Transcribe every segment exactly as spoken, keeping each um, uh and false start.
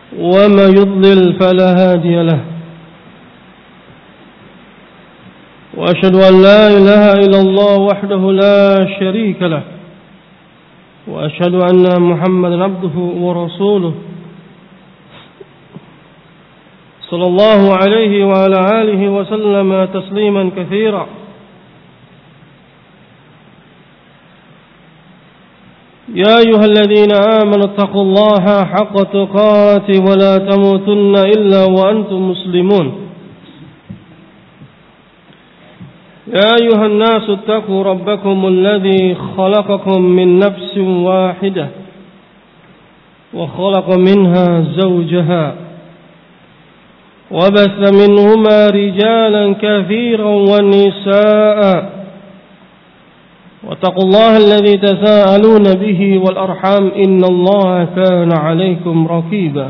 ومن يضلل فلا هادي له وأشهد أن لا إله إلا الله وحده لا شريك له وأشهد أن محمدا عبده ورسوله صلى الله عليه وعلى آله وسلم تسليما كثيرا. يا أيها الذين آمنوا اتقوا الله حق تقاته ولا تموتن إلا وأنتم مسلمون. يا أيها الناس اتقوا ربكم الذي خلقكم من نفس واحدة وخلق منها زوجها وبث منهما رجالا كثيرا ونساء واتقوا الله الذي تساءلون به والأرحام إن الله كان عليكم رقيبا.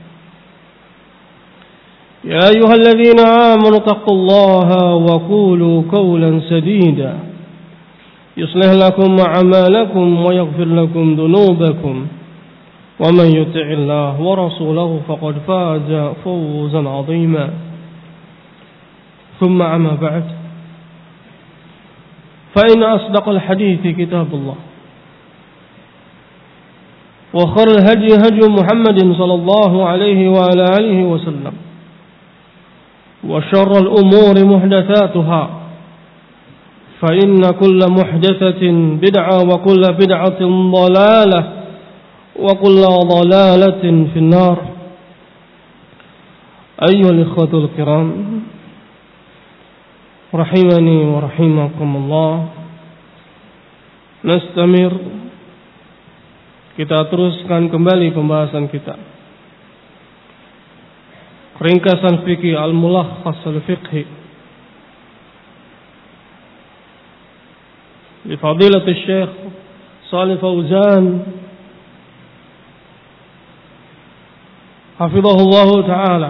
يا أيها الذين آمنوا اتقوا الله وقولوا قولا سديدا يصلح لكم أعمالكم ويغفر لكم ذنوبكم ومن يطع الله ورسوله فقد فاز فوزا عظيما. ثم أما بعد فإن أصدق الحديث كتاب الله وخير الهدي هدي محمد صلى الله عليه وعلى آله وسلم وشر الأمور محدثاتها فإن كل محدثة بدعة وكل بدعة ضلالة وكل ضلالة في النار. أيها الإخوة الكرام rahimani wa rahimakumullah. Nastamir, kita teruskan kembali pembahasan kita. Ringkasan fikih al-mulakhas al-fiqhi li fadilati Syekh Shalih Fauzan hafizahullah ta'ala.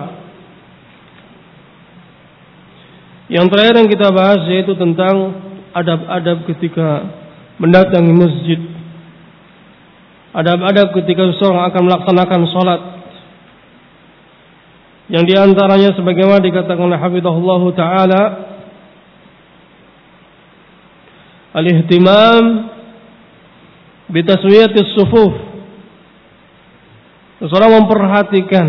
Yang terakhir yang kita bahas yaitu tentang adab-adab ketika mendatangi masjid. Adab-adab ketika seorang akan melaksanakan sholat. Yang diantaranya sebagaimana dikatakan oleh hafizahullah ta'ala, al-ihtimam bitaswiyatis sufuf. Seorang memperhatikan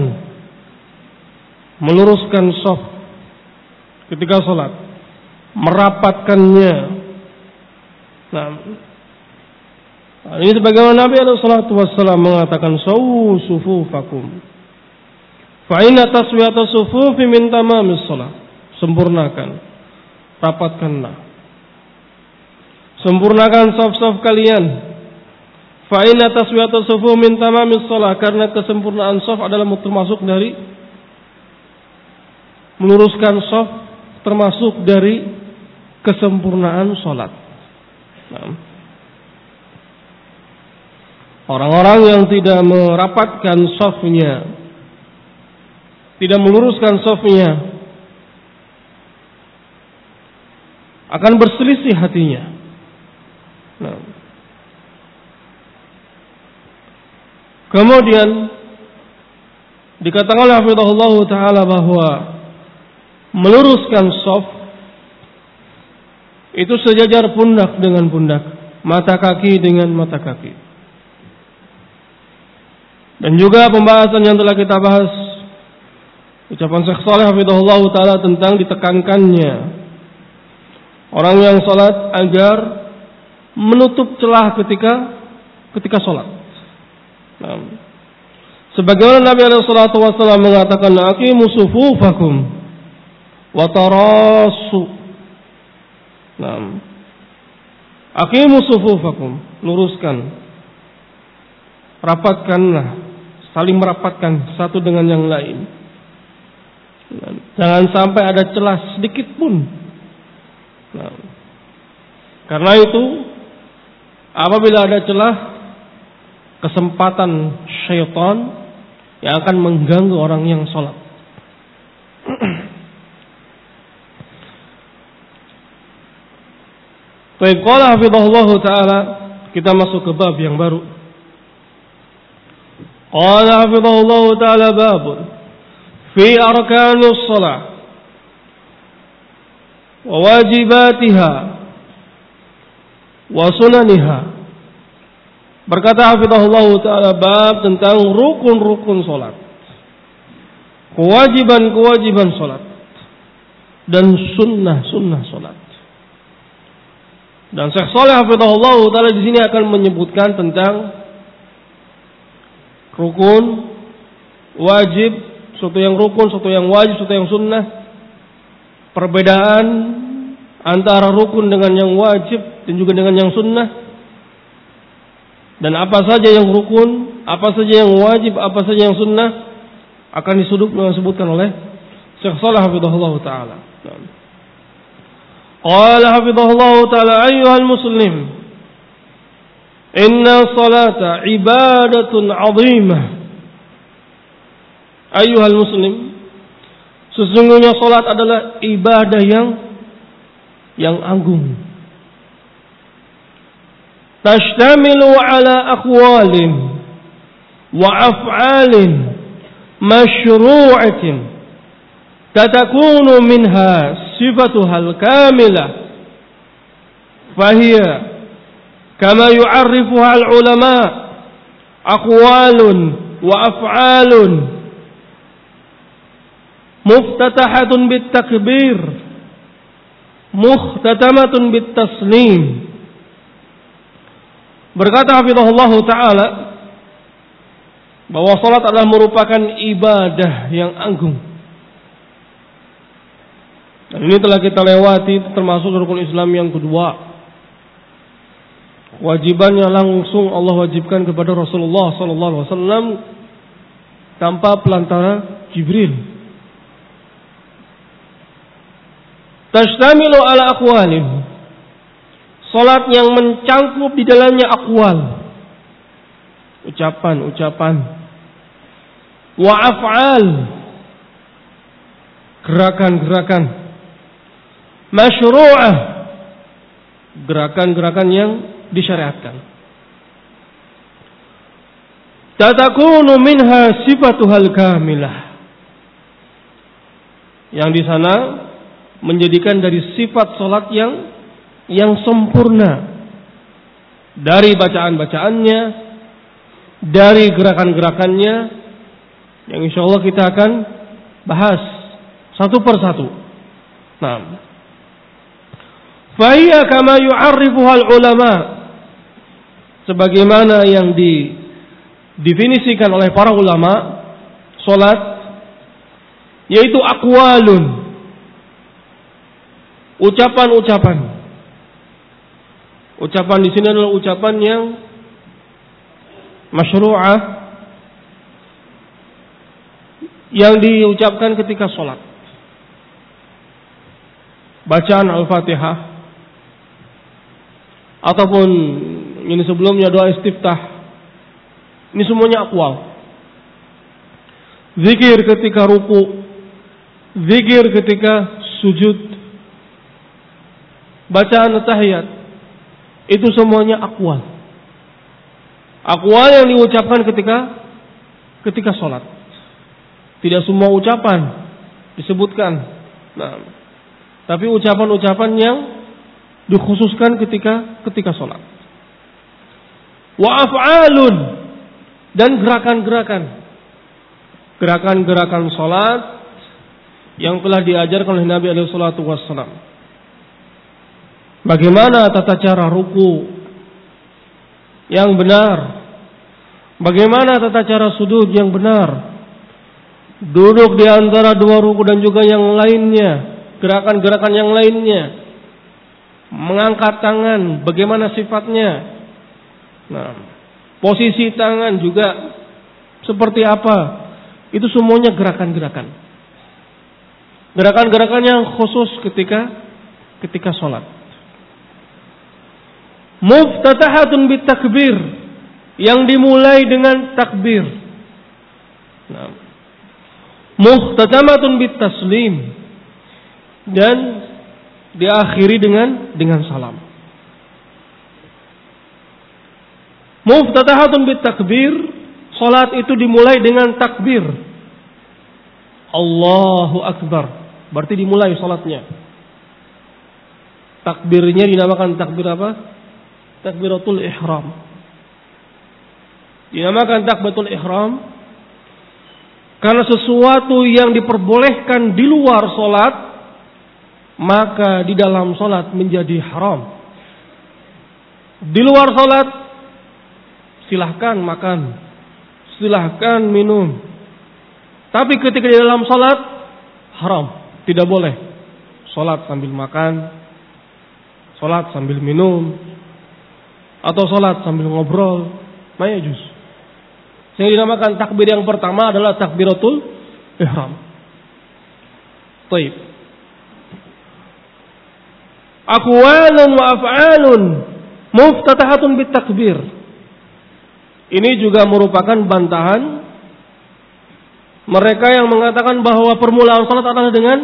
meluruskan shaf ketika sholat, merapatkannya. Nah, ini sebagaimana Nabi alaihi salatu wassalam mengatakan, sawu sufufakum fa inna taswiyata sufufi min tamamis shalah. Sempurnakan, rapatkanlah, sempurnakan shaf-shaf kalian. Fa inna taswiyata sufufi min tamamis shalah, karena kesempurnaan shaf adalah termasuk dari meluruskan shaf, termasuk dari kesempurnaan sholat. Nah, orang-orang yang tidak merapatkan shafnya, tidak meluruskan shafnya, akan berselisih hatinya. Nah, kemudian dikatakan oleh hafizahullah ta'ala bahwa meluruskan shaf itu sejajar pundak dengan pundak, mata kaki dengan mata kaki. Dan juga pembahasan yang telah kita bahas, ucapan Syekh Shalih hafizahullah ta'ala tentang ditekankannya orang yang salat agar menutup celah ketika ketika salat. Nah, sebagaimana Nabi alaihi salatu wasallam mengatakan, aqimus sufufakum wa tarasu. Nah, aqimus sufufakum, luruskan, rapatkanlah, saling merapatkan satu dengan yang lain. Nah, jangan sampai ada celah sedikit pun. Nah, karena itu apabila ada celah, kesempatan syaitan yang akan mengganggu orang yang sholat. Baik, qala hafizahullah ta'ala, kita masuk ke bab yang baru. Qala hafizahullah ta'ala babun fi arkanus shalah wa wajibatiha wa sunaniha. Berkata hafizahullah ta'ala bab tentang rukun-rukun salat, kewajiban-kewajiban salat, dan sunnah-sunnah salat. Dan Syekh Shalih hafizahullah ta'ala di sini akan menyebutkan tentang rukun, wajib, suatu yang rukun, suatu yang wajib, suatu yang sunnah, perbedaan antara rukun dengan yang wajib dan juga dengan yang sunnah, dan apa saja yang rukun, apa saja yang wajib, apa saja yang sunnah akan disebutkan oleh Syekh Shalih hafizahullah ta'ala. Qala hafizahullah ta'ala ayyuhal muslim inna salata ibadatun 'azimah. Ayyuhal muslim, sesungguhnya salat adalah ibadah yang yang agung. Tashtamilu ala aqwalin wa af'alin masyru'atin tatakunu minha sifatuhal kamilah fahiya kama yu'arrifuha al-ulama aqwalun wa af'alun muftatahatun bit-takbir mukhtatamatun bit-taslim. Berkata hafizahullah ta'ala bahwa salat adalah merupakan ibadah yang agung. Dan ini telah kita lewati, termasuk rukun Islam yang kedua. Wajibannya langsung Allah wajibkan kepada Rasulullah sallallahu alaihi wasallam tanpa pelantara Jibril. Tashtamilu ala aqwalin. Salat yang mencangkup di dalamnya aqwal, ucapan-ucapan, wa af'al, gerakan-gerakan, masyru'ah, gerakan-gerakan yang disyariatkan. Tatakunu minha sifatuhal kamilah. Yang di sana menjadikan dari sifat salat yang yang sempurna, dari bacaan-bacaannya, dari gerakan-gerakannya, yang insya Allah kita akan bahas satu persatu. Nah, fahiyya kama yu'arrifuhal ulama, sebagaimana yang didefinisikan oleh para ulama, salat yaitu aqwalun, ucapan-ucapan. Ucapan di sini adalah ucapan yang masyru'ah, yang diucapkan ketika sholat. Bacaan Al-Fatihah, ataupun ini sebelumnya doa istiftah, ini semuanya aqwal. Zikir ketika ruku, zikir ketika sujud, bacaan tahiyat, itu semuanya aqwal. Aqwal yang diucapkan ketika ketika sholat. Tidak semua ucapan disebutkan. Nah, tapi ucapan-ucapan yang dikhususkan ketika ketika sholat. Wa af'alun, dan gerakan-gerakan. Gerakan-gerakan sholat yang telah diajarkan oleh Nabi alaihi salatu wassalam. Bagaimana tata cara ruku yang benar, bagaimana tata cara sujud yang benar, duduk di antara dua ruku dan juga yang lainnya, gerakan-gerakan yang lainnya, mengangkat tangan, bagaimana sifatnya, nah, posisi tangan juga seperti apa, itu semuanya gerakan-gerakan, gerakan-gerakan yang khusus ketika ketika sholat. Muftatahatun bitakbir, yang dimulai dengan takbir. Nah, muhtatamatun bitaslim, dan diakhiri dengan dengan salam. Muftatahatun bitakbir, Salat itu dimulai dengan takbir. Allahu Akbar. Berarti dimulai salatnya. Takbirnya dinamakan takbir apa? Takbiratul ihram. Dinamakan takbiratul ihram karena sesuatu yang diperbolehkan di luar salat, maka di dalam salat menjadi haram. Di luar salat silahkan makan, silahkan minum. Tapi ketika di dalam salat haram, tidak boleh. Salat sambil makan, salat sambil minum, atau salat sambil ngobrol, mayajuz. Yang dinamakan takbir yang pertama adalah takbiratul ihram. Baik. Aqwalun wa af'alun muftatahatun bitakbir. Ini juga merupakan bantahan mereka yang mengatakan bahwa permulaan salat adalah dengan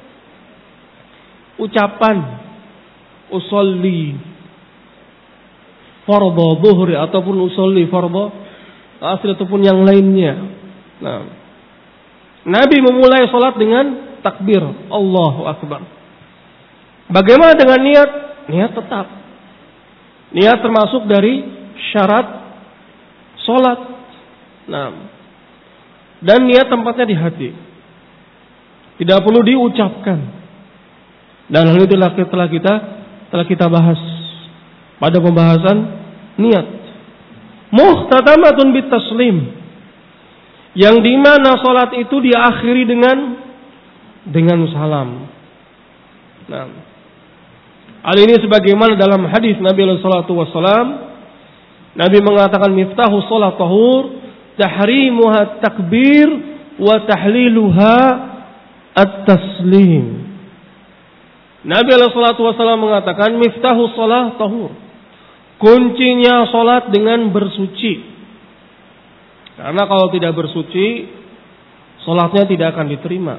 ucapan usolli fardhu dhuhri ataupun usolli fardhu asr ataupun yang lainnya. Nah, Nabi memulai salat dengan takbir Allahu Akbar. Bagaimana dengan niat? Niat tetap. Niat termasuk dari syarat salat. Nah, dan niat tempatnya di hati. Tidak perlu diucapkan. Dan hal itu telah kita telah kita bahas pada pembahasan niat. Muhtatamatun bitaslim. Yang di mana salat itu diakhiri dengan dengan salam. Nah, hal ini sebagaimana dalam hadis Nabi sallallahu alaihi wasallam, Nabi mengatakan miftahu shalah tahur, tahrimuha takbir wa tahliluha at-taslim. Nabi sallallahu alaihi wasallam mengatakan miftahu shalah tahur. Kuncinya salat dengan bersuci. Karena kalau tidak bersuci, salatnya tidak akan diterima.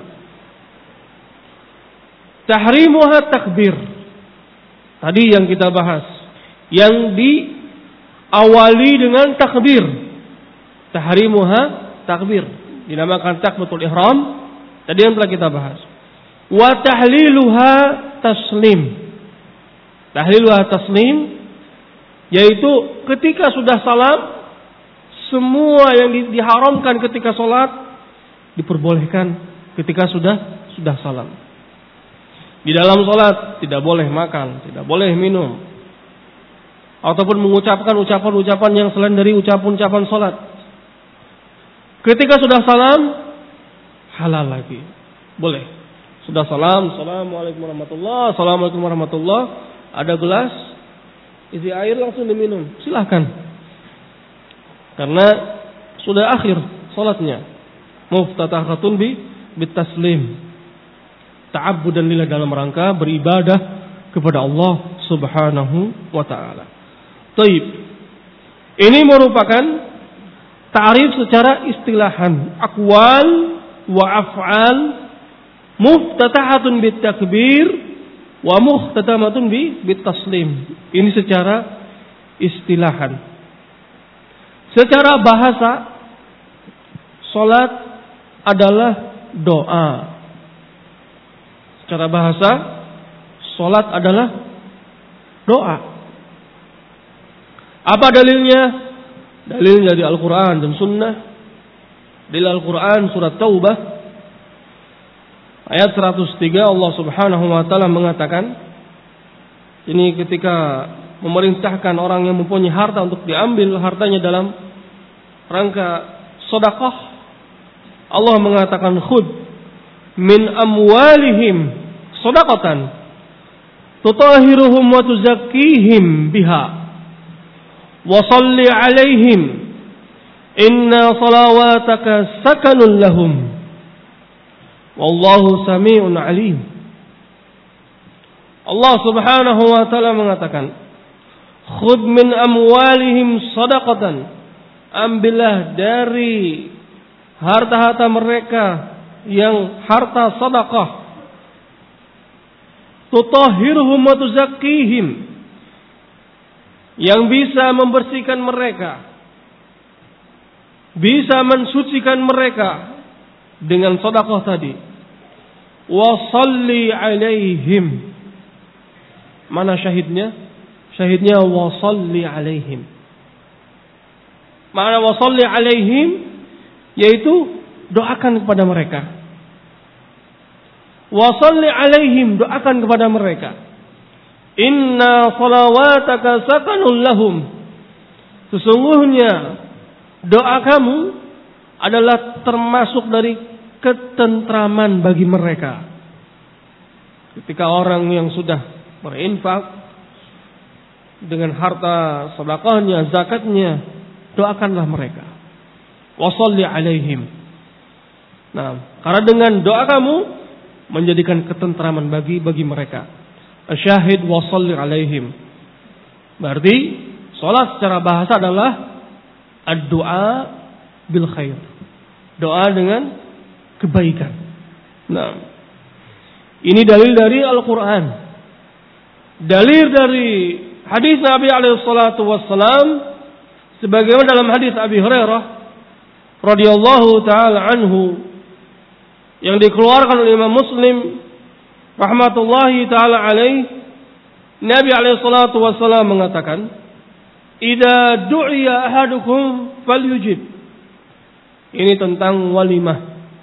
Tahrimuha takbir. Tadi yang kita bahas, yang diawali dengan takbir. Tahrimuha takbir, dinamakan takbiratul ihram. Tadi yang telah kita bahas. Wa tahliluha taslim. Tahliluha taslim, yaitu ketika sudah salam, semua yang diharamkan ketika sholat diperbolehkan ketika sudah sudah salam. Di dalam sholat tidak boleh makan, tidak boleh minum, ataupun mengucapkan ucapan-ucapan yang selain dari ucapan-ucapan sholat. Ketika sudah salam, halal lagi, boleh. Sudah salam, assalamualaikum warahmatullah, assalamualaikum warahmatullah. Ada gelas, isi air langsung diminum, silahkan. Karena sudah akhir sholatnya. Muftatahatun bi bitaslim. Ta'abbudan lillah, dalam rangka beribadah kepada Allah Subhanahu wa taala. Taib. Ini merupakan ta'rif secara istilahan, aqwal wa af'al muftatahatun bitakbir wa muhtatamatun bi bitaslim. Ini secara istilahan. Secara bahasa, salat adalah doa. Secara bahasa, salat adalah doa. Apa dalilnya? Dalilnya dari Al-Quran dan Sunnah. Dari Al-Quran surat Taubah ayat seratus tiga, Allah Subhanahu wa taala mengatakan, ini ketika memerintahkan orang yang mempunyai harta untuk diambil hartanya dalam rangka sedekah. Allah mengatakan, khud min amwalihim shadaqatan tutahhiruhum wa tuzakkihim biha wa shalli alaihim inna salawataka sakanun lahum wallahu sami'un alim. Allah Subhanahu wa taala mengatakan, khud min amwalihim shadaqatan, ambillah dari harta-harta mereka yang harta sedekah, tutahhiruhum wa tuzakkihim, yang bisa membersihkan mereka, bisa mensucikan mereka dengan sedekah tadi. Wa shalli alaihim. Mana syahidnya? Syahidnya wa shalli alaihim. Makna wa shalli alaihim yaitu doakan kepada mereka. Wa shalli alaihim, doakan kepada mereka. Inna salawataka sakanun lahum. Sesungguhnya doa kamu adalah termasuk dari ketentraman bagi mereka. Ketika orang yang sudah berinfak dengan harta sedekahnya, zakatnya, doakanlah mereka. Wa shalli alaihim. Nah, karena dengan doa kamu menjadikan ketentraman bagi bagi mereka. Asyahid wa shalli alaihim. Berarti salat secara bahasa adalah ad-du'a bil khair. Doa dengan kebaikan. Nah, ini dalil dari Al-Qur'an. Dalil dari hadis Nabi alaihi salatu wassalam sebagaimana dalam hadis Abi Hurairah radhiyallahu taala anhu yang dikeluarkan oleh Imam Muslim rahmatullahi taala alaih, Nabi alaihi salatu wassalam mengatakan, "Idza du'iya ahadukum falyujib." Ini tentang walimah.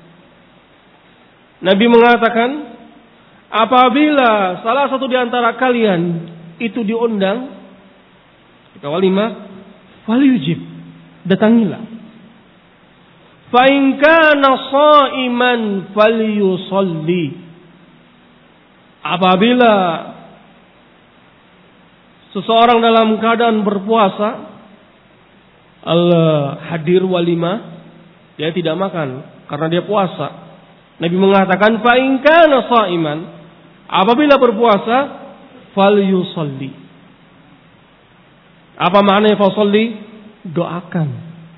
Nabi mengatakan, apabila salah satu di antara kalian itu diundang ke walimah, falyujib, datangilah. Fa in kana sha'iman falyusalli. Apabila seseorang dalam keadaan berpuasa, Allah hadir walimah, dia tidak makan karena dia puasa. Nabi mengatakan fa in kana sha'iman, apabila berpuasa falyusalli. Apa maknanya fasalli? Doakan.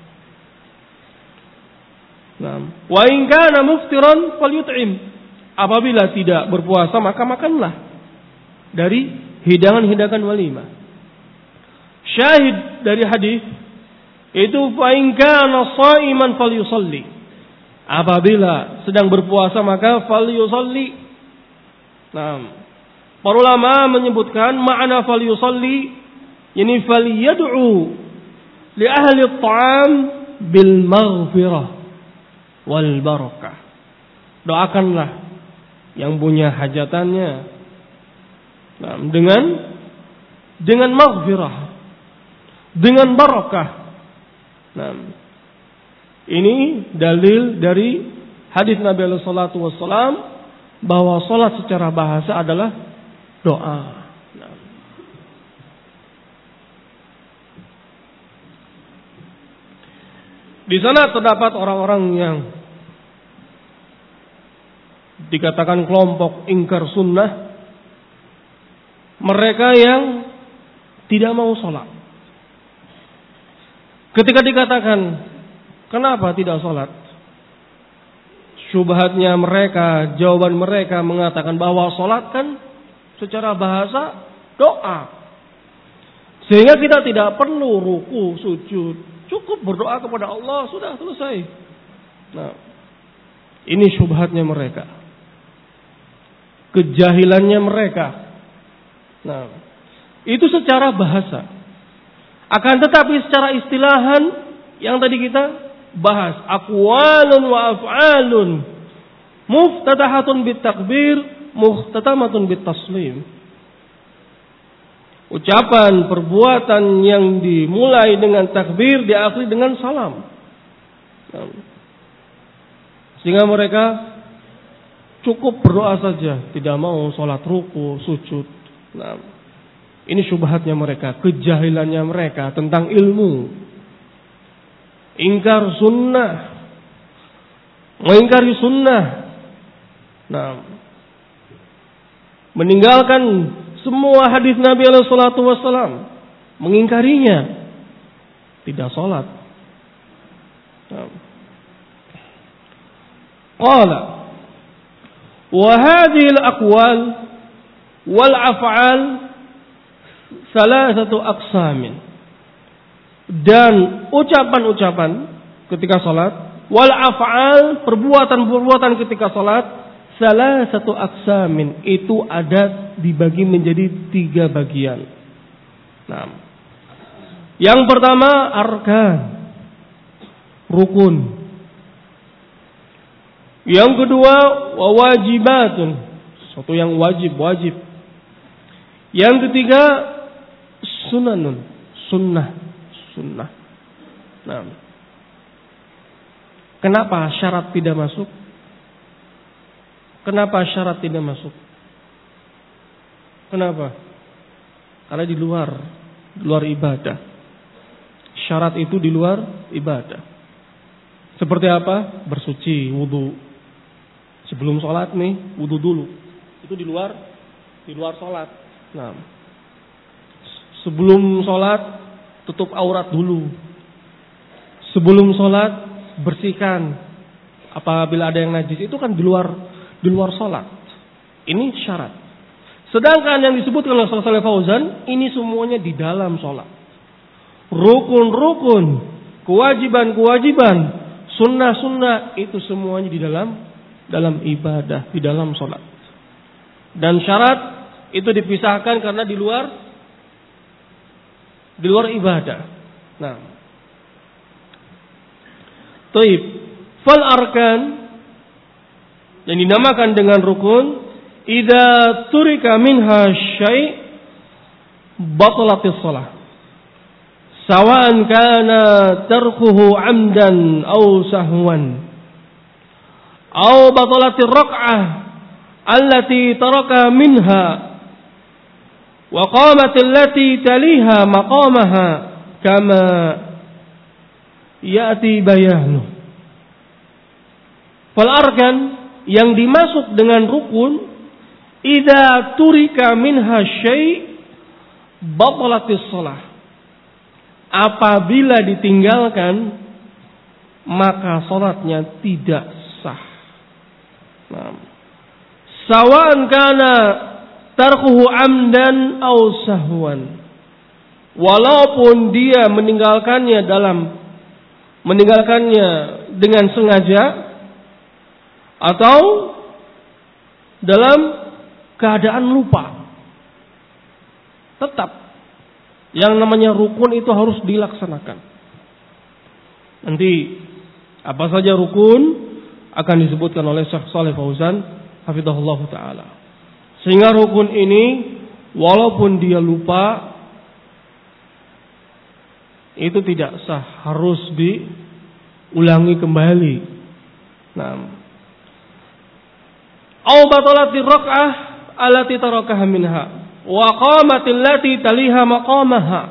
Nah, wa in kana muftiran falyut'im. Apabila tidak berpuasa maka makanlah dari hidangan-hidangan walimah. Syahid dari hadis itu fa in kana sha'iman falyusalli. Apabila sedang berpuasa maka falyusalli. Nah, para ulama menyebutkan makna falyusalli yani falyad'u li ahli at-ta'am bil maghfirah wal barakah. Doakanlah yang punya hajatannya nah, dengan dengan maghfirah, dengan barakah. Nah, ini dalil dari hadis Nabi sallallahu alaihi wasallam bahwa salat secara bahasa adalah doa. Nah. Di sana terdapat orang-orang yang dikatakan kelompok ingkar sunnah, mereka yang tidak mau sholat. Ketika dikatakan kenapa tidak sholat, syubhatnya mereka, jawaban mereka mengatakan bahwa sholat kan secara bahasa doa, sehingga kita tidak perlu ruku, sujud, cukup berdoa kepada Allah, sudah selesai. Nah, ini syubhatnya mereka, kejahilannya mereka. Nah, itu secara bahasa. Akan tetapi secara istilahan yang tadi kita bahas, aqwalun wa af'alun muftatahatun bit takbir, muhtatamatun bit taslim. Ucapan, perbuatan yang dimulai dengan takbir, diakhiri dengan salam. Nah, sehingga mereka cukup berdoa saja, tidak mau sholat ruku, sujud. Nah, ini syubhatnya mereka, kejahilannya mereka tentang ilmu. Ingkar sunnah, mengingkari sunnah. Nah, meninggalkan semua hadis Nabi alaihi salatu wassalam, mengingkarinya, tidak sholat. Nah. Qala wa hadhihi al-aqwal wal af'al salasatu aqsamin. Dan ucapan-ucapan ketika salat, wal af'al, perbuatan-perbuatan ketika salat, salah satu aksamin, itu ada dibagi menjadi tiga bagian. Nah, yang pertama arkan, rukun. Yang kedua wajibatun, sesuatu yang wajib, wajib. Yang ketiga sunanun, sunnah, sunnah. Nah, kenapa syarat tidak masuk? Kenapa syarat tidak masuk? Kenapa? Karena di luar, di luar ibadah. Syarat itu di luar ibadah. Seperti apa? Bersuci, wudu. Sebelum sholat nih, wudu dulu. Itu di luar, di luar sholat. Nah, sebelum sholat tutup aurat dulu. Sebelum sholat bersihkan apabila ada yang najis. Itu kan di luar, di luar sholat. Ini syarat. Sedangkan yang disebutkan oleh Shalih Fauzan, ini semuanya di dalam sholat. Rukun-rukun, kewajiban-kewajiban, sunnah-sunnah, itu semuanya di dalam dalam ibadah, di dalam sholat. Dan syarat itu dipisahkan karena di luar di luar ibadah. Nah, taib, fal arkan yang dinamakan dengan rukun, idza turika minha syai' batalatis shalah. Sawa'an kana tarkuhu 'amdan aw sahwan. Aw batalatir rak'ah allati taraka minha wa qamat allati taliha maqamaha kama ya'ti bayanu. Fal arkan yang dimasuk dengan rukun, idza turika minha syai' batalatis shalah. Apabila ditinggalkan maka salatnya tidak sah. Nah, sawa'an kana tarkuhu amdan aw sahwan. Walaupun dia meninggalkannya dalam meninggalkannya dengan sengaja atau dalam keadaan lupa, tetap yang namanya rukun itu harus dilaksanakan. Nanti apa saja rukun akan disebutkan oleh Syekh Shalih Fauzan hafizahullah taala. Sehingga rukun ini walaupun dia lupa itu tidak sah, harus diulangi kembali. Nah, au batalati rak'ah allati tarakaha minha wa qamatil lati taliha maqamaha.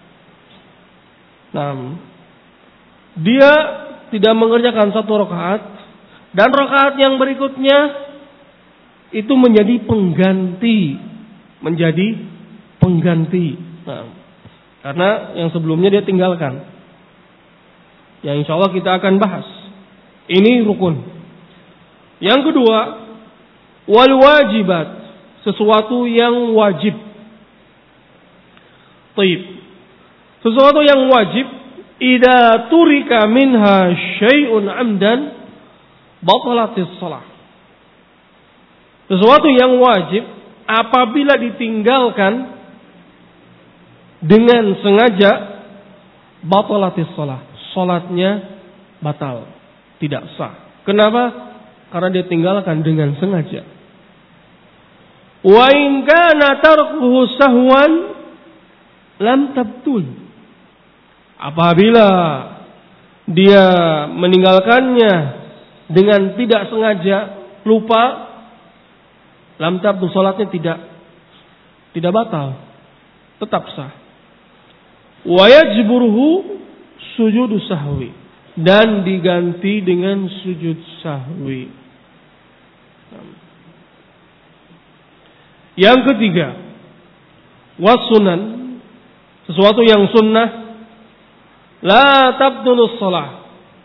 Nah, dia tidak mengerjakan satu rakaat dan rakaat yang berikutnya itu menjadi pengganti, menjadi pengganti. Nah, karena yang sebelumnya dia tinggalkan. Yang insya Allah kita akan bahas. Ini rukun. Yang kedua, wal wajibat, sesuatu yang wajib. Taib. Sesuatu yang wajib, idza turika minha syai'un 'amdan batalatis shalah. Sesuatu yang wajib apabila ditinggalkan dengan sengaja batalatis shalah, salatnya batal, tidak sah. Kenapa? Karena dia tinggalkan dengan sengaja. Wa in kana tarkuhu sahwan lam tabtul. Apabila dia meninggalkannya dengan tidak sengaja, lupa, lam tabtul, salatnya tidak tidak batal, tetap sah. Wa yajburuhu sujudu sahwi, dan diganti dengan sujud sahwi. Yang ketiga, wasunan, sesuatu yang sunnah, la tabdulus shalah.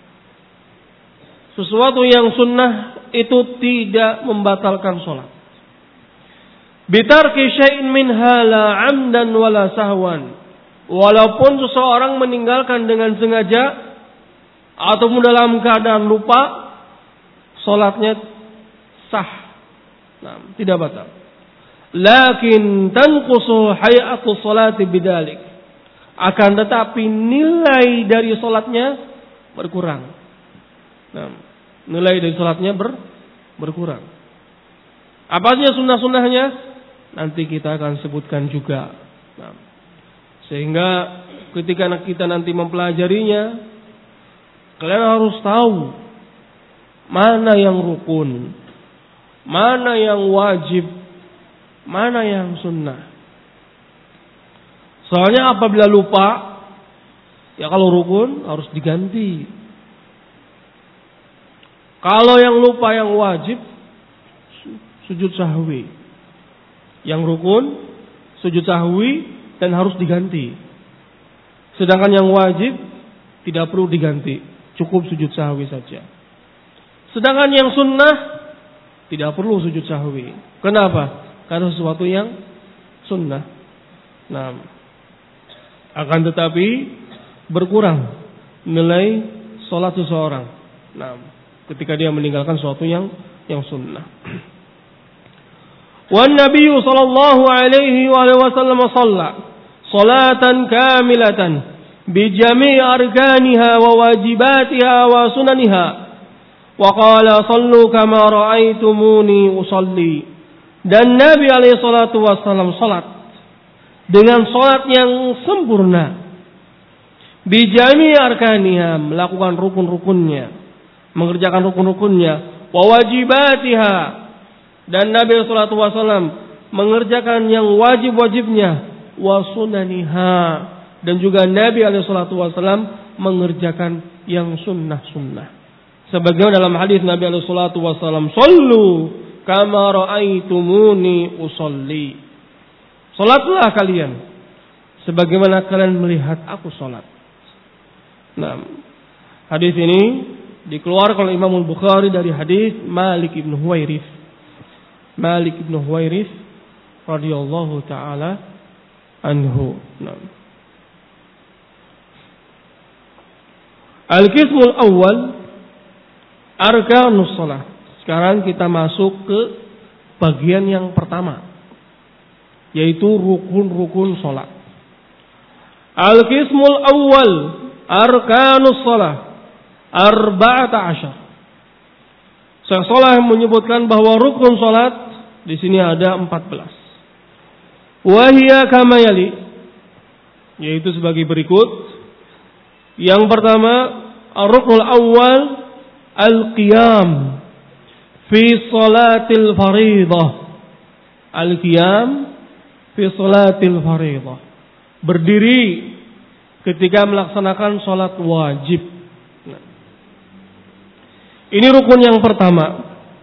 Sesuatu yang sunnah itu tidak membatalkan salat. Bitarki syai'in minha la 'amdan wala sahwan. Walaupun seseorang meninggalkan dengan sengaja ataupun dalam keadaan lupa, salatnya sah. Nah, tidak batal. Lakin tanqusu hay'atu salati bidzalik. Akan tetapi nilai dari salatnya berkurang. Nah, nilai dari salatnya ber, berkurang. Apa saja sunnah-sunnahnya? Nanti kita akan sebutkan juga. Nah, sehingga ketika kita nanti mempelajarinya, kalian harus tahu mana yang rukun, mana yang wajib, mana yang sunnah. Soalnya apabila lupa, ya kalau rukun harus diganti. Kalau yang lupa yang wajib, sujud sahwi. Yang rukun, sujud sahwi dan harus diganti. Sedangkan yang wajib tidak perlu diganti, cukup sujud sahwi saja. Sedangkan yang sunnah tidak perlu sujud sahwi. Kenapa? Karena sesuatu yang sunnah. Nah, akan tetapi berkurang nilai salat seseorang. Nah, ketika dia meninggalkan sesuatu yang yang sunnah. Wan Nabi sallallahu alaihi wasallam shalla salatan kamilatan bi jami' arkaniha wa wajibatiha wa sunaniha wa qala sallu kama ra'aitumuni usalli. Dan Nabi alaihi salatu wasallam salat dengan salat yang sempurna, bi jami' arkaniha, melakukan rukun-rukunnya, mengerjakan rukun-rukunnya, wa wajibatiha, dan Nabi sallallahu alaihi wasallam mengerjakan yang wajib-wajibnya, wa sunaniha, dan juga Nabi alaihi salatu wasallam mengerjakan yang sunnah-sunnah. Sebagaimana dalam hadis Nabi alaihi salatu wasallam, "Shallu kama ra'aitumuni usolli." Salatlah kalian sebagaimana kalian melihat aku salat. Nah, hadis ini dikeluarkan oleh Imam Al-Bukhari dari hadis Malik ibn Huwairits. Malik ibn Huwairits radhiyallahu taala anhu. Nah. Al-qismul awal arkanus shalah. Sekarang kita masuk ke bagian yang pertama, yaitu rukun-rukun salat. Al-qismul awal arkanus shalah arba'ata asyar. Syekh Shalih menyebutkan bahwa rukun salat di sini ada empat belas. Wa hiya kama yali, yaitu sebagai berikut. Yang pertama, ar-ruknul awal al-qiyam fi salatil fariidah. Al-qiyam fi salatil fariidah. Berdiri ketika melaksanakan salat wajib. Ini rukun yang pertama,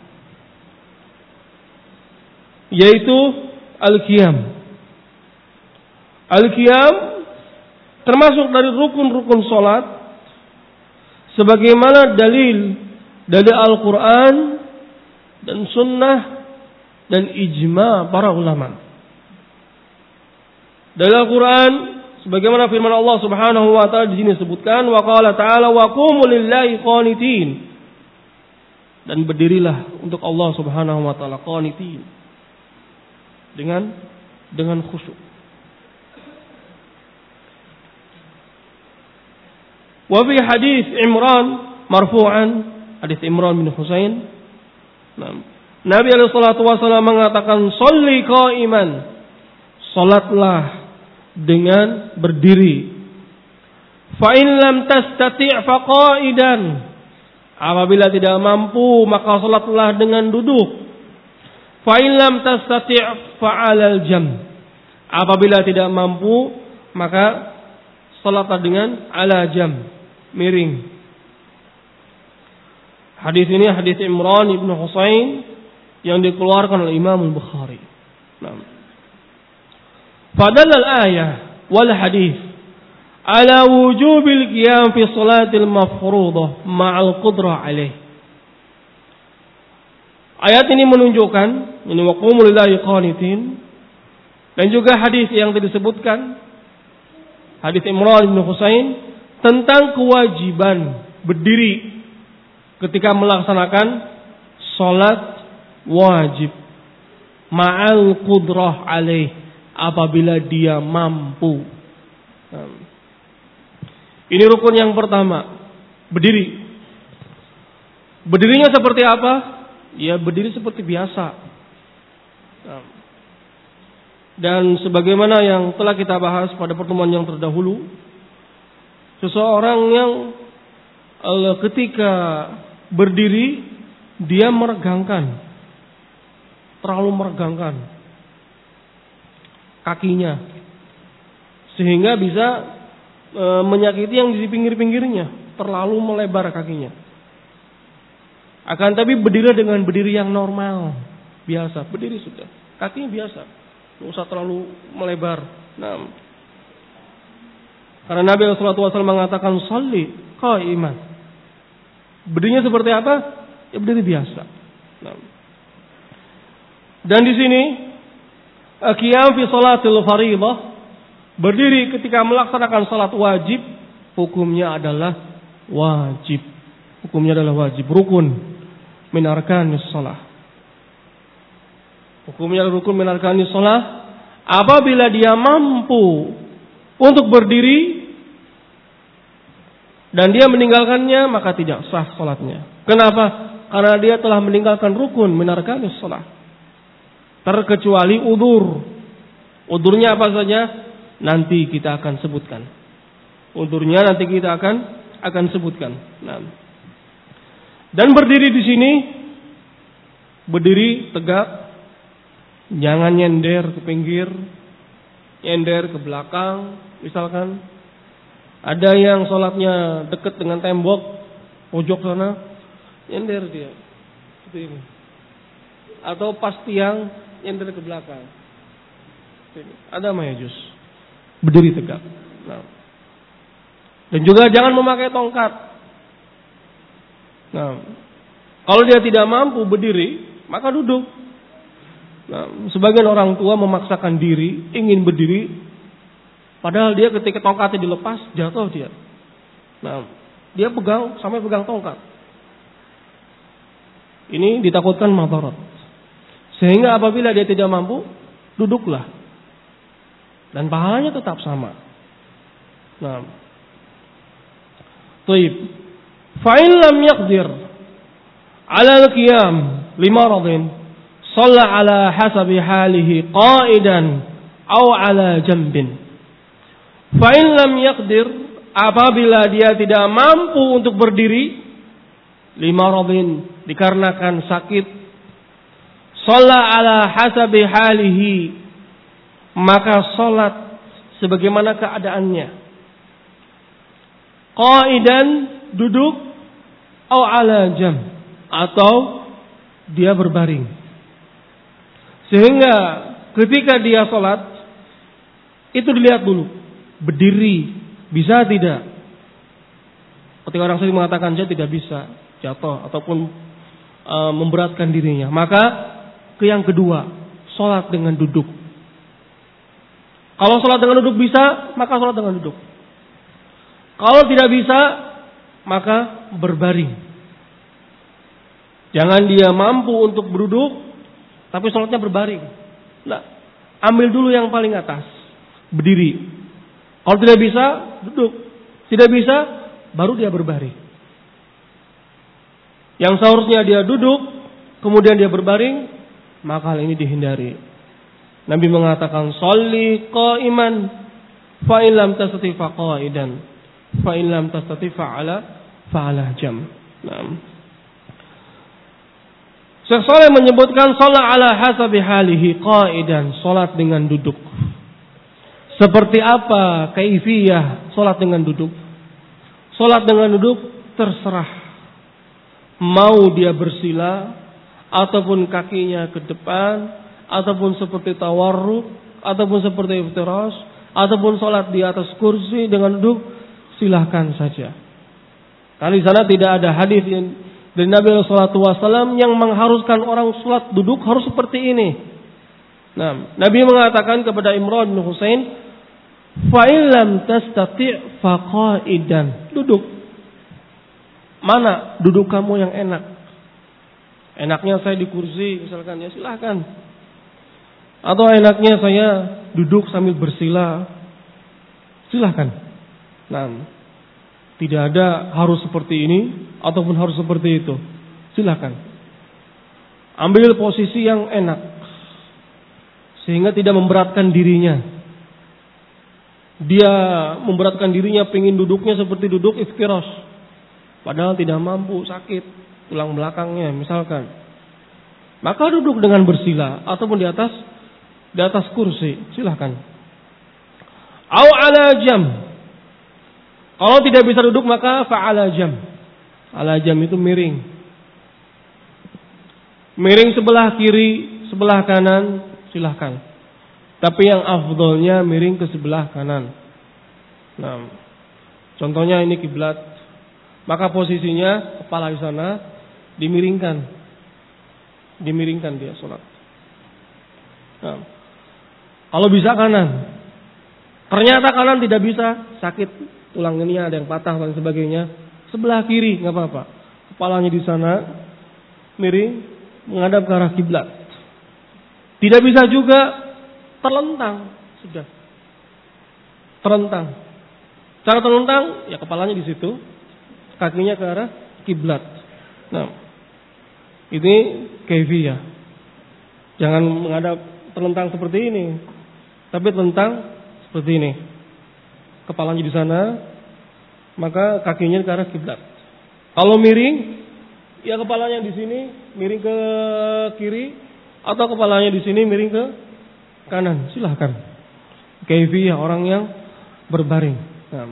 yaitu al-qiyam. Al-qiyam termasuk dari rukun-rukun salat sebagaimana dalil dari Al-Quran dan sunnah dan ijma para ulama. Dari Al-Quran sebagaimana firman Allah Subhanahu wa taala di sini sebutkan, wa qala ta'ala wa qumu lillahi qanitin. Dan berdirilah untuk Allah Subhanahu wa taala qanitin, dengan dengan khusyuk. Wa fi hadis Imran marfu'an, hadis Imran bin Husain, Nabi alaihi salatu wasallam mengatakan, "Shalli qa'iman." Salatlah dengan berdiri. Fa in lam tastati' fa qa'idan. Apabila tidak mampu, maka salatlah dengan duduk. Fa in lam tastati' fa 'alal jam. Apabila tidak mampu, maka salatlah dengan ala jam, miring. Hadis ini hadis Imran ibn Husain yang dikeluarkan oleh Imam Al-Bukhari. Nah. Fadal al-ayah wal hadis ala wujubil qiyam fi salatil mafruḍah ma'al qudrah alaih. Ayat ini menunjukkan ini wa qumu lillahi qanitin, dan juga hadis yang tadi disebutkan, hadis Imran bin Husain, tentang kewajiban berdiri ketika melaksanakan salat wajib ma'al qudrah alaih, apabila dia mampu. Nah, ini rukun yang pertama, berdiri. Berdirinya seperti apa? Ya berdiri seperti biasa. Nah, dan sebagaimana yang telah kita bahas pada pertemuan yang terdahulu, seseorang yang ketika berdiri dia meregangkan, terlalu meregangkan kakinya, sehingga bisa e, menyakiti yang di pinggir-pinggirnya, terlalu melebar kakinya. Akan tapi berdiri dengan berdiri yang normal, biasa, berdiri sudah, kakinya biasa, tidak usah terlalu melebar. Nah, karena Nabi shallallahu alaihi wasallam mengatakan sholli qa'iman. Berdirinya seperti apa? Ya berdiri biasa. Nah. Dan di sini qiyam fi shalatil fardhah, berdiri ketika melaksanakan salat wajib, hukumnya adalah wajib. Hukumnya adalah wajib, rukun min arkanis shalah. Hukumnya adalah rukun min arkanis shalah. Apabila dia mampu untuk berdiri dan dia meninggalkannya, maka tidak sah salatnya. Kenapa? Karena dia telah meninggalkan rukun min arkanis shalah. Terkecuali udur. Udurnya apa saja? Nanti kita akan sebutkan. Udurnya nanti kita akan akan sebutkan. Nah. Dan berdiri di sini, berdiri tegak, jangan nyender ke pinggir, nyender ke belakang. Misalkan ada yang sholatnya dekat dengan tembok, pojok sana, nyender dia, seperti ini. Atau pas tiang, nyender ke belakang. Ada mayajus, berdiri tegak. Nah. Dan juga jangan memakai tongkat. Nah, kalau dia tidak mampu berdiri, maka duduk. Nah, sebagian orang tua memaksakan diri ingin berdiri, padahal dia ketika tongkatnya dilepas jatuh dia. Nah, dia pegang sampai pegang tongkat. Ini ditakutkan madarat. Sehingga apabila dia tidak mampu, duduklah. Dan pahalanya tetap sama. Nah, Taib. Fa'in lam yaqdir ala al-qiyam limaradin shalla ala hasabi halihi qa'idan aw ala jambin. Fa'in lam yaqdir, apabila dia tidak mampu untuk berdiri limaradin, dikarenakan sakit, shalla ala hasabi halihi, maka salat sebagaimana keadaannya. Qa'idan, duduk, atau ala jam, atau dia berbaring. Sehingga ketika dia sholat, itu dilihat dulu, berdiri bisa tidak. Ketika orang sering mengatakan saya tidak bisa, jatuh ataupun e, memberatkan dirinya, maka ke yang kedua, sholat dengan duduk. Kalau sholat dengan duduk bisa, maka sholat dengan duduk. Kalau tidak bisa, maka berbaring. Jangan dia mampu untuk berduduk, tapi sholatnya berbaring. Nah, ambil dulu yang paling atas, berdiri. Kalau tidak bisa, duduk. Tidak bisa, baru dia berbaring. Yang seharusnya dia duduk, kemudian dia berbaring, maka hal ini dihindari. Nabi mengatakan, sholli qa'iman, fa in lam tastati fa qa'idan. Fa in lam tastati fa'ala fa'ala jam. Nah. Syekh Shalih menyebutkan salat ala hasabi halihi qa'idan, salat dengan duduk. Seperti apa kaifiyah salat dengan duduk? Salat dengan duduk terserah. Mau dia bersila ataupun kakinya ke depan, ataupun seperti tawarruk, ataupun seperti iftirash, ataupun salat di atas kursi dengan duduk, silahkan saja. Karena di sana tidak ada hadis dari Nabi shallallahu alaihi wasallam yang mengharuskan orang salat duduk harus seperti ini. Nah, Nabi mengatakan kepada Imran bin Husain, "Fa in lam tastati' fa qa'idan." Duduk. Mana duduk kamu yang enak? Enaknya saya di kursi misalkan, ya silahkan. Atau enaknya saya duduk sambil bersila, silahkan. Nah, tidak ada harus seperti ini ataupun harus seperti itu. Silahkan. Ambil posisi yang enak, sehingga tidak memberatkan dirinya. Dia memberatkan dirinya, pengen duduknya seperti duduk iftiras, padahal tidak mampu, sakit tulang belakangnya misalkan. Maka duduk dengan bersila ataupun di atas di atas kursi, silahkan. Au ala jam. Kalau tidak bisa duduk maka fa'ala jam. Ala jam itu miring. Miring sebelah kiri, sebelah kanan, silahkan. Tapi yang afdolnya miring ke sebelah kanan. Nah, contohnya ini kiblat. Maka posisinya kepala di sana dimiringkan. Dimiringkan dia sholat. Nah, kalau bisa kanan. Ternyata kanan tidak bisa, sakit tulang ini ada yang patah dan sebagainya. Sebelah kiri nggak apa-apa. Kepalanya di sana miring menghadap ke arah kiblat. Tidak bisa juga terlentang, sudah. Terlentang. Cara terlentang ya kepalanya di situ, kakinya ke arah kiblat. Nah, ini kaifiyah. Jangan menghadap terlentang seperti ini, tapi terlentang seperti ini. Kepalanya di sana, maka kakinya ke arah kiblat. Kalau miring, ya kepalanya di sini miring ke kiri, atau kepalanya di sini miring ke kanan. Silahkan. Kaifiyah orang yang berbaring. Nah.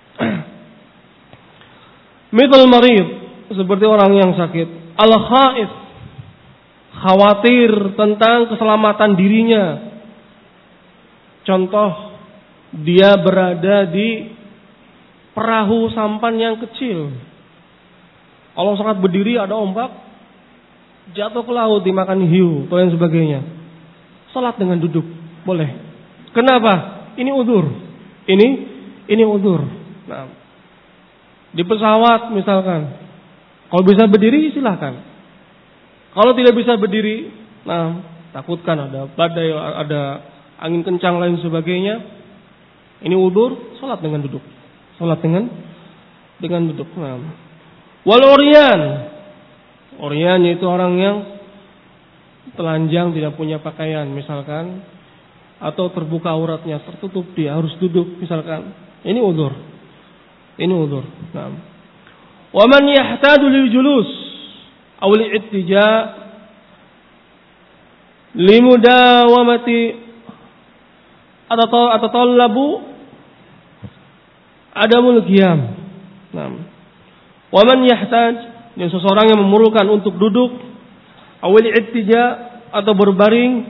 Mithal marid, seperti orang yang sakit. Al-khaif, khawatir tentang keselamatan dirinya. Contoh, dia berada di perahu sampan yang kecil. Kalau sangat berdiri ada ombak, jatuh ke laut, dimakan hiu, atau yang sebagainya. Salat dengan duduk, boleh. Kenapa? Ini udzur. Ini, ini udzur. Nah, di pesawat misalkan, kalau bisa berdiri silahkan. Kalau tidak bisa berdiri, nah takutkan ada badai, ada angin kencang lain sebagainya. Ini udzur, salat dengan duduk. Salat dengan dengan duduk. Nah, wal uryan. Uryan itu orang yang telanjang, tidak punya pakaian misalkan, atau terbuka auratnya, tertutup, dia harus duduk misalkan. Ini udzur. Ini udzur. Nah. Wa man yahtadu lil julus aw li ittija limudawamati atau atatallabu adamul qiyam. Nah. Wa man yahtaj, yang seseorang yang memerlukan untuk duduk, awil ittija atau berbaring,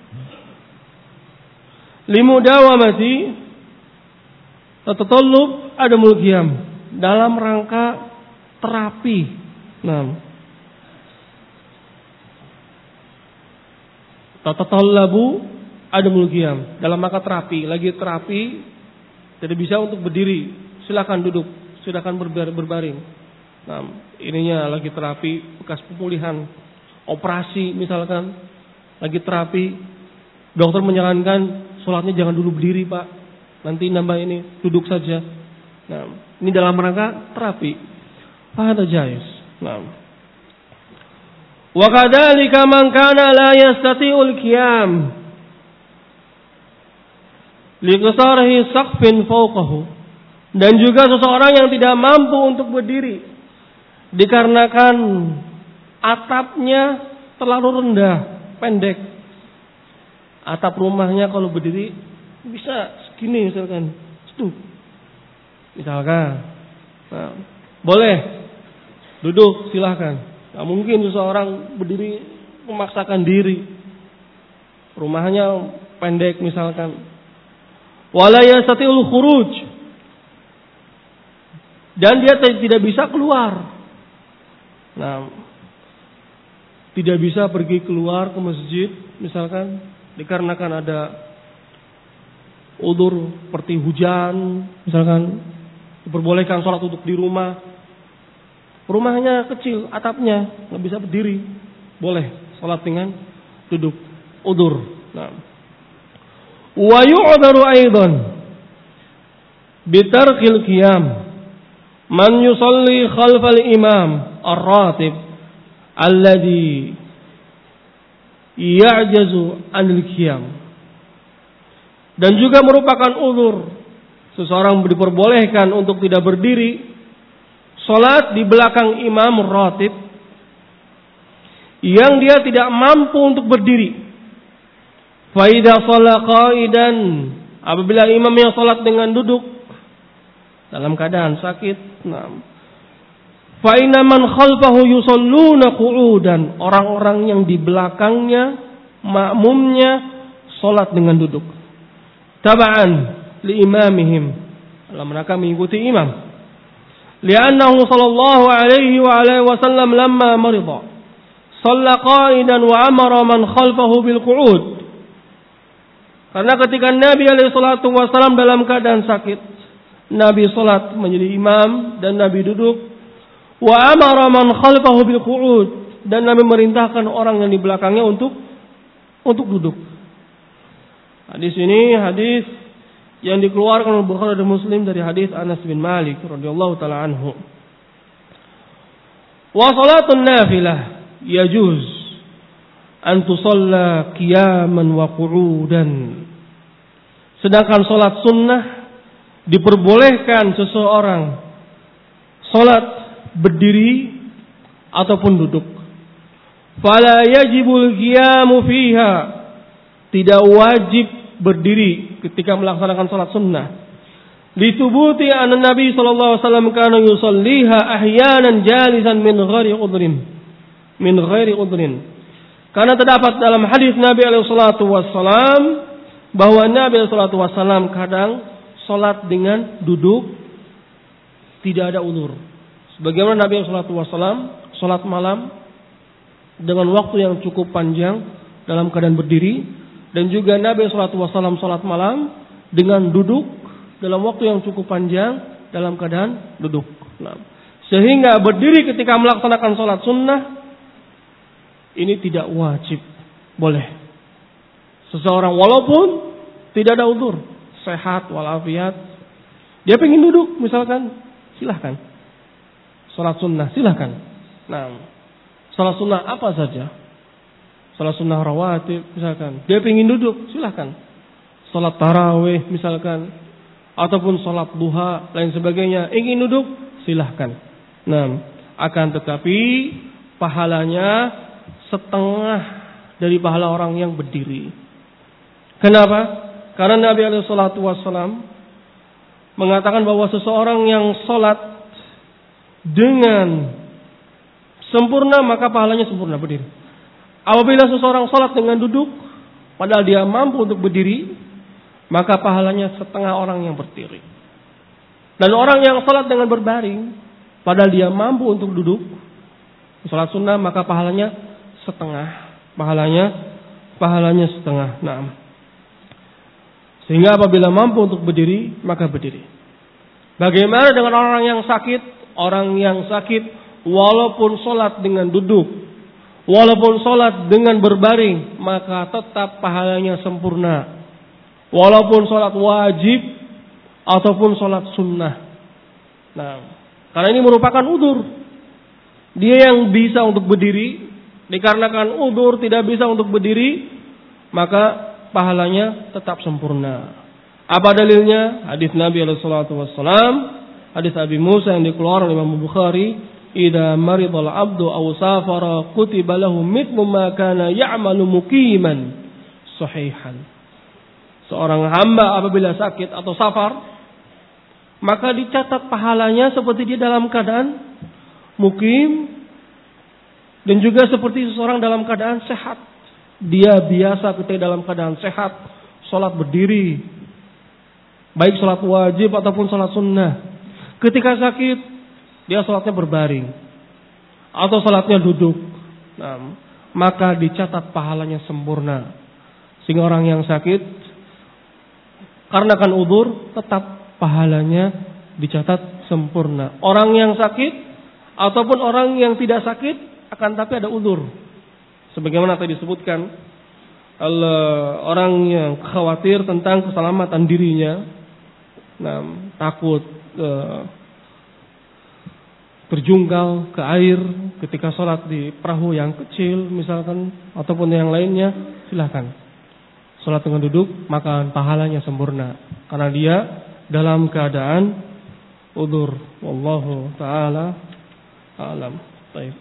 limudawamati tatatallub adamul qiyam, dalam rangka terapi. Nah. Tatatallabu adamul qiyam, dalam rangka terapi, lagi terapi tidak bisa untuk berdiri, silakan duduk, silakan berbaring. Nah, ininya lagi terapi, bekas pemulihan, operasi misalkan, lagi terapi, dokter menyarankan sholatnya jangan dulu berdiri pak, nanti nambah ini, duduk saja. Nah, ini dalam rangka terapi. Fahada jaiz. Nah, wa kadzalika man kana la yastati'ul qiyam liqsarihi saqfin fawqahu, dan juga seseorang yang tidak mampu untuk berdiri dikarenakan atapnya terlalu rendah, pendek. Atap rumahnya kalau berdiri bisa segini misalkan, itu misalkan. Nah, boleh duduk silahkan. Nah, mungkin seseorang berdiri memaksakan diri, rumahnya pendek misalkan. Wala yastati'ul khuruj, dan dia tidak bisa keluar. Nah, tidak bisa pergi keluar ke masjid misalkan dikarenakan ada udzur seperti hujan misalkan, diperbolehkan sholat duduk di rumah. Rumahnya kecil, atapnya nggak bisa berdiri, boleh sholat dengan duduk. Udur. Nah. Wa yu'daru aidan bitarkil qiyam man yusalli khalfal imam ar-ratib alladhi ya'jazu anil qiyam. Dan juga merupakan uzur seseorang diperbolehkan untuk tidak berdiri salat di belakang imam ratib yang dia tidak mampu untuk berdiri. Fa idza shalla qa'idan, apabila imam yang salat dengan duduk dalam keadaan sakit, nah. Fa inna man khalfahu yusalluna qu'udan, orang-orang yang di belakangnya makmumnya salat dengan duduk. Taba'an li imamihim, dalam rangka mengikuti imam. Li'annahu sallallahu alaihi wa alihi wasallam lamma marida shalla qa'idan wa amara man khalfahu bil qu'ud. Karena ketika Nabi alaihi salatu wasallam dalam keadaan sakit, Nabi salat menjadi imam dan Nabi duduk. Wa amara man khalfahu bil qu'ud, dan Nabi merintahkan orang yang di belakangnya untuk untuk duduk. Hadis ini hadis yang dikeluarkan oleh Bukhari dan Muslim dari hadis Anas bin Malik radhiyallahu taala anhu. Wa salatun nafilah yajuz an tusalla qiyaman wa qu'udan. Sedangkan salat sunnah diperbolehkan seseorang salat berdiri ataupun duduk. Fala yajibul qiyamu fiha, tidak wajib berdiri ketika melaksanakan salat sunnah. Ditubuti anna Nabi sallallahu alaihi wasallam kana yusalliha ahyanan jalisan min ghairi udhrin. Min ghairi udhrin. Karena terdapat dalam hadis Nabi alaihi salatu wasallam bahwa Nabi alaihi salatu wasallam kadang salat dengan duduk, tidak ada uzur. Sebagaimana Nabi alaihi salatu wasallam salat malam dengan waktu yang cukup panjang dalam keadaan berdiri. Dan juga Nabi shallallahu alaihi wasallam salat malam dengan duduk dalam waktu yang cukup panjang dalam keadaan duduk. Nah, sehingga berdiri ketika melaksanakan salat sunnah ini tidak wajib, boleh. Seseorang walaupun tidak ada uzur, sehat walafiat, dia pengen duduk misalkan, silahkan. Salat sunnah silahkan. Nah, salat sunnah apa saja. Salat sunnah rawatib misalkan, dia ingin duduk, silahkan. Salat tarawih misalkan, ataupun salat duha lain sebagainya, ingin duduk, silahkan. Nah, akan tetapi pahalanya setengah dari pahala orang yang berdiri. Kenapa? Karena Nabi alaihi salatu wassalam mengatakan bahwa seseorang yang salat dengan sempurna maka pahalanya sempurna berdiri. Apabila seseorang salat dengan duduk, padahal dia mampu untuk berdiri, maka pahalanya setengah orang yang berdiri. Dan orang yang salat dengan berbaring, padahal dia mampu untuk duduk, salat sunnah, maka pahalanya setengah. Pahalanya, pahalanya setengah. Nah, sehingga apabila mampu untuk berdiri, maka berdiri. Bagaimana dengan orang yang sakit? Orang yang sakit, walaupun salat dengan duduk, walaupun sholat dengan berbaring, maka tetap pahalanya sempurna. Walaupun sholat wajib ataupun sholat sunnah. Nah, karena ini merupakan udzur. Dia yang bisa untuk berdiri, dikarenakan udzur tidak bisa untuk berdiri, maka pahalanya tetap sempurna. Apa dalilnya? Hadis Nabi alaihi salatu wassalam, hadis Abi Musa yang dikeluarkan oleh Imam Bukhari, idza maridal abdu aw safara kutiba lahu mithlu ma kana ya'malu muqiman sahihan. Seorang hamba apabila sakit atau safar, maka dicatat pahalanya seperti dia dalam keadaan mukim, dan juga seperti seseorang dalam keadaan sehat. Dia biasa ketika dalam keadaan sehat salat berdiri, baik salat wajib ataupun salat sunnah. Ketika sakit dia salatnya berbaring atau salatnya duduk, nah, maka dicatat pahalanya sempurna. Sehingga orang yang sakit karena kan udzur, tetap pahalanya dicatat sempurna. Orang yang sakit ataupun orang yang tidak sakit akan tapi ada uzur. Sebagaimana tadi disebutkan, orang yang khawatir tentang keselamatan dirinya, nah, takut uh, terjungkal ke air ketika sholat di perahu yang kecil misalkan, ataupun yang lainnya, silahkan sholat dengan duduk, maka pahalanya sempurna karena dia dalam keadaan udzur. Wallahu ta'ala a'lam. Baik.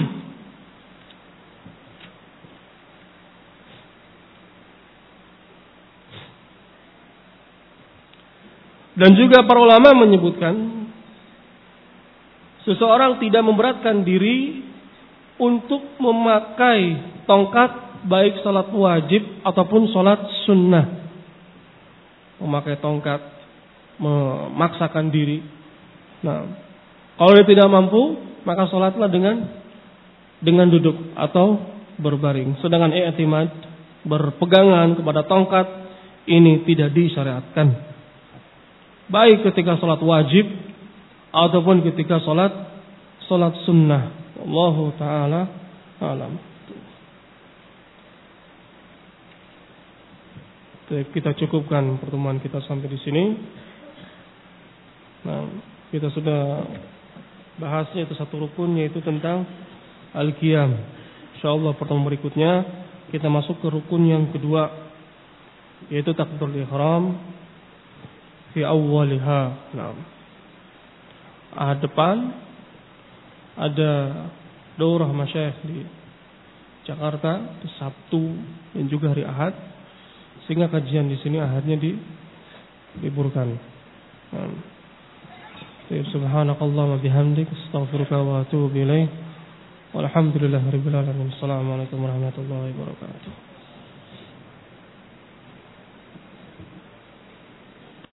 Dan juga para ulama menyebutkan seseorang tidak memberatkan diri untuk memakai tongkat baik salat wajib ataupun salat sunnah. Memakai tongkat, memaksakan diri. Nah, kalau dia tidak mampu, maka salatlah dengan dengan duduk atau berbaring. Sedangkan i'timad, berpegangan kepada tongkat, ini tidak disyariatkan. Baik ketika salat wajib ataupun ketika salat salat sunnah. Wallahu ta'ala alam. Kita cukupkan pertemuan kita sampai di sini. Nah, kita sudah bahasnya itu satu rukun, yaitu tentang al-qiyam. Insyaallah pertemuan berikutnya kita masuk ke rukun yang kedua, yaitu takbiratul ihram fi awwaliha. Nah, ah, depan ada daurah masyayikh di Jakarta di Sabtu dan juga hari Ahad, sehingga kajian di sini Ahadnya diliburkan. Nah, subhanakallahumma bihamdik, astaghfiruka wa atubu ilaik. Walhamdulillahirabbil alamin. Assalamualaikum warahmatullahi wabarakatuh.